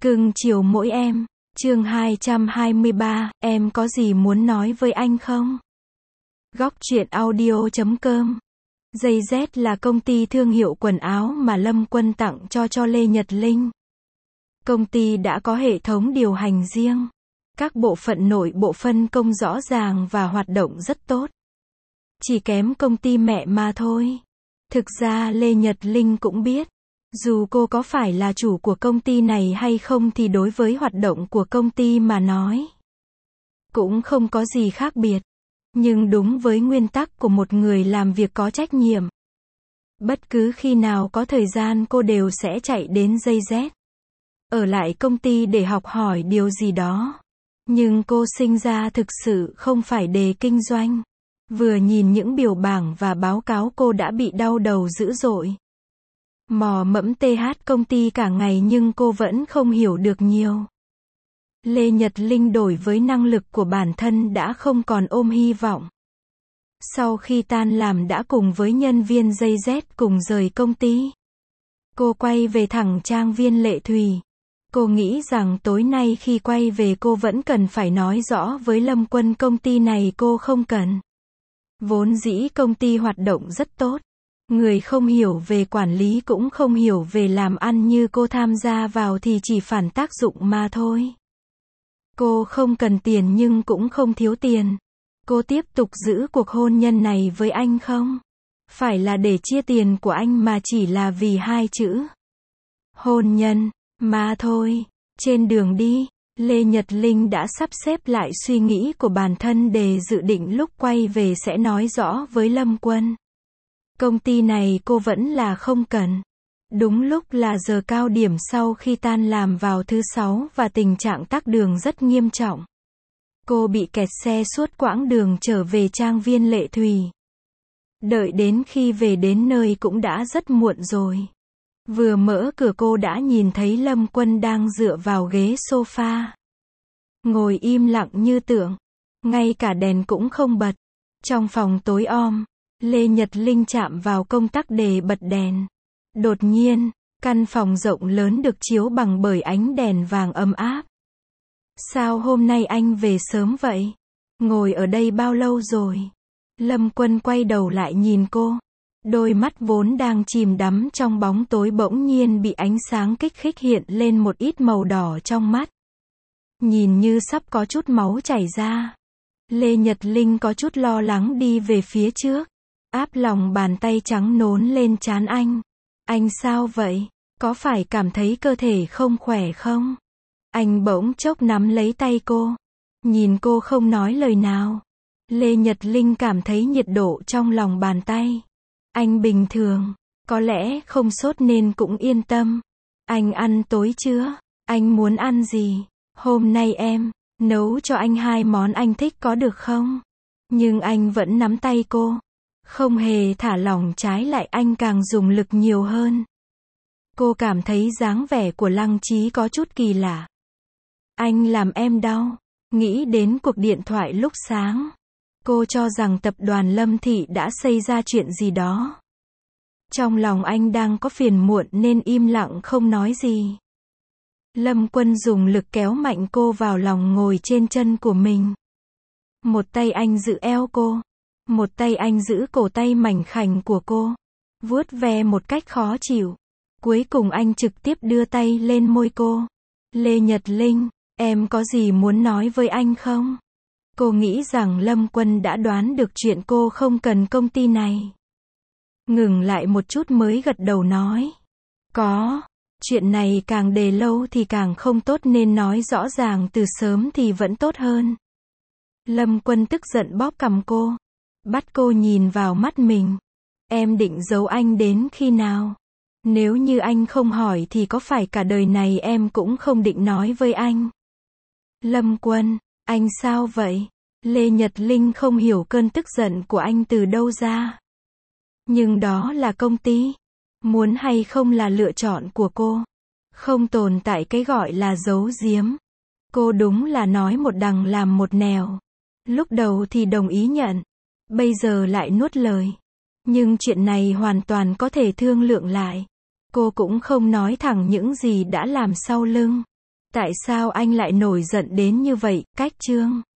Cưng chiều mỗi em. Chương 223, em có gì muốn nói với anh không? Góc truyện audio.com. Giày Z là công ty thương hiệu quần áo mà Lâm Quân tặng cho Lê Nhật Linh. Công ty đã có hệ thống điều hành riêng. Các bộ phận nội bộ phân công rõ ràng và hoạt động rất tốt. Chỉ kém công ty mẹ mà thôi. Thực ra Lê Nhật Linh cũng biết, dù cô có phải là chủ của công ty này hay không thì đối với hoạt động của công ty mà nói, cũng không có gì khác biệt. Nhưng đúng với nguyên tắc của một người làm việc có trách nhiệm, bất cứ khi nào có thời gian cô đều sẽ chạy đến Giày Z, ở lại công ty để học hỏi điều gì đó. Nhưng cô sinh ra thực sự không phải để kinh doanh. Vừa nhìn những biểu bảng và báo cáo cô đã bị đau đầu dữ dội. Mò mẫm TH công ty cả ngày nhưng cô vẫn không hiểu được nhiều. Lê Nhật Linh đối với năng lực của bản thân đã không còn ôm hy vọng. Sau khi tan làm đã cùng với nhân viên Giày Z cùng rời công ty. Cô quay về thẳng trang viên Lệ Thùy. Cô nghĩ rằng tối nay khi quay về cô vẫn cần phải nói rõ với Lâm Quân công ty này cô không cần. Vốn dĩ công ty hoạt động rất tốt. Người không hiểu về quản lý cũng không hiểu về làm ăn như cô tham gia vào thì chỉ phản tác dụng mà thôi. Cô không cần tiền nhưng cũng không thiếu tiền. Cô tiếp tục giữ cuộc hôn nhân này với anh không? Phải là để chia tiền của anh mà chỉ là vì hai chữ hôn nhân mà thôi. Trên đường đi, Lê Nhật Linh đã sắp xếp lại suy nghĩ của bản thân để dự định lúc quay về sẽ nói rõ với Lâm Quân. Công ty này cô vẫn là không cần. Đúng lúc là giờ cao điểm sau khi tan làm vào thứ Sáu và tình trạng tắc đường rất nghiêm trọng. Cô bị kẹt xe suốt quãng đường trở về trang viên Lệ Thùy. Đợi đến khi về đến nơi cũng đã rất muộn rồi. Vừa mở cửa cô đã nhìn thấy Lâm Quân đang dựa vào ghế sofa. Ngồi im lặng như tượng. Ngay cả đèn cũng không bật. Trong phòng tối om, Lê Nhật Linh chạm vào công tắc để bật đèn. Đột nhiên, căn phòng rộng lớn được chiếu bằng bởi ánh đèn vàng ấm áp. Sao hôm nay anh về sớm vậy? Ngồi ở đây bao lâu rồi? Lâm Quân quay đầu lại nhìn cô. Đôi mắt vốn đang chìm đắm trong bóng tối bỗng nhiên bị ánh sáng kích thích hiện lên một ít màu đỏ trong mắt. Nhìn như sắp có chút máu chảy ra. Lê Nhật Linh có chút lo lắng đi về phía trước. Áp lòng bàn tay trắng nốn lên trán anh. Anh sao vậy? Có phải cảm thấy cơ thể không khỏe không? Anh bỗng chốc nắm lấy tay cô. Nhìn cô không nói lời nào. Lê Nhật Linh cảm thấy nhiệt độ trong lòng bàn tay. Anh bình thường. Có lẽ không sốt nên cũng yên tâm. Anh ăn tối chưa? Anh muốn ăn gì? Hôm nay em nấu cho anh 2 món anh thích có được không? Nhưng anh vẫn nắm tay cô. Không hề thả lỏng, trái lại anh càng dùng lực nhiều hơn. Cô cảm thấy dáng vẻ của Lăng Chí có chút kỳ lạ. Anh làm em đau. Nghĩ đến cuộc điện thoại lúc sáng. Cô cho rằng tập đoàn Lâm Thị đã xảy ra chuyện gì đó. Trong lòng anh đang có phiền muộn nên im lặng không nói gì. Lâm Quân dùng lực kéo mạnh cô vào lòng ngồi trên chân của mình. Một tay anh giữ eo cô. Một tay anh giữ cổ tay mảnh khảnh của cô. Vuốt ve một cách khó chịu. Cuối cùng anh trực tiếp đưa tay lên môi cô. Lê Nhật Linh, em có gì muốn nói với anh không? Cô nghĩ rằng Lâm Quân đã đoán được chuyện cô không cần công ty này. Ngừng lại một chút mới gật đầu nói. Có. Chuyện này càng để lâu thì càng không tốt nên nói rõ ràng từ sớm thì vẫn tốt hơn. Lâm Quân tức giận bóp cằm cô. Bắt cô nhìn vào mắt mình. Em định giấu anh đến khi nào? Nếu như anh không hỏi thì có phải cả đời này em cũng không định nói với anh? Lâm Quân, anh sao vậy? Lê Nhật Linh không hiểu cơn tức giận của anh từ đâu ra. Nhưng đó là công ty. Muốn hay không là lựa chọn của cô. Không tồn tại cái gọi là giấu giếm. Cô đúng là nói một đằng làm một nẻo. Lúc đầu thì đồng ý nhận. Bây giờ lại nuốt lời. Nhưng chuyện này hoàn toàn có thể thương lượng lại. Cô cũng không nói thẳng những gì đã làm sau lưng. Tại sao anh lại nổi giận đến như vậy, Cách Trương?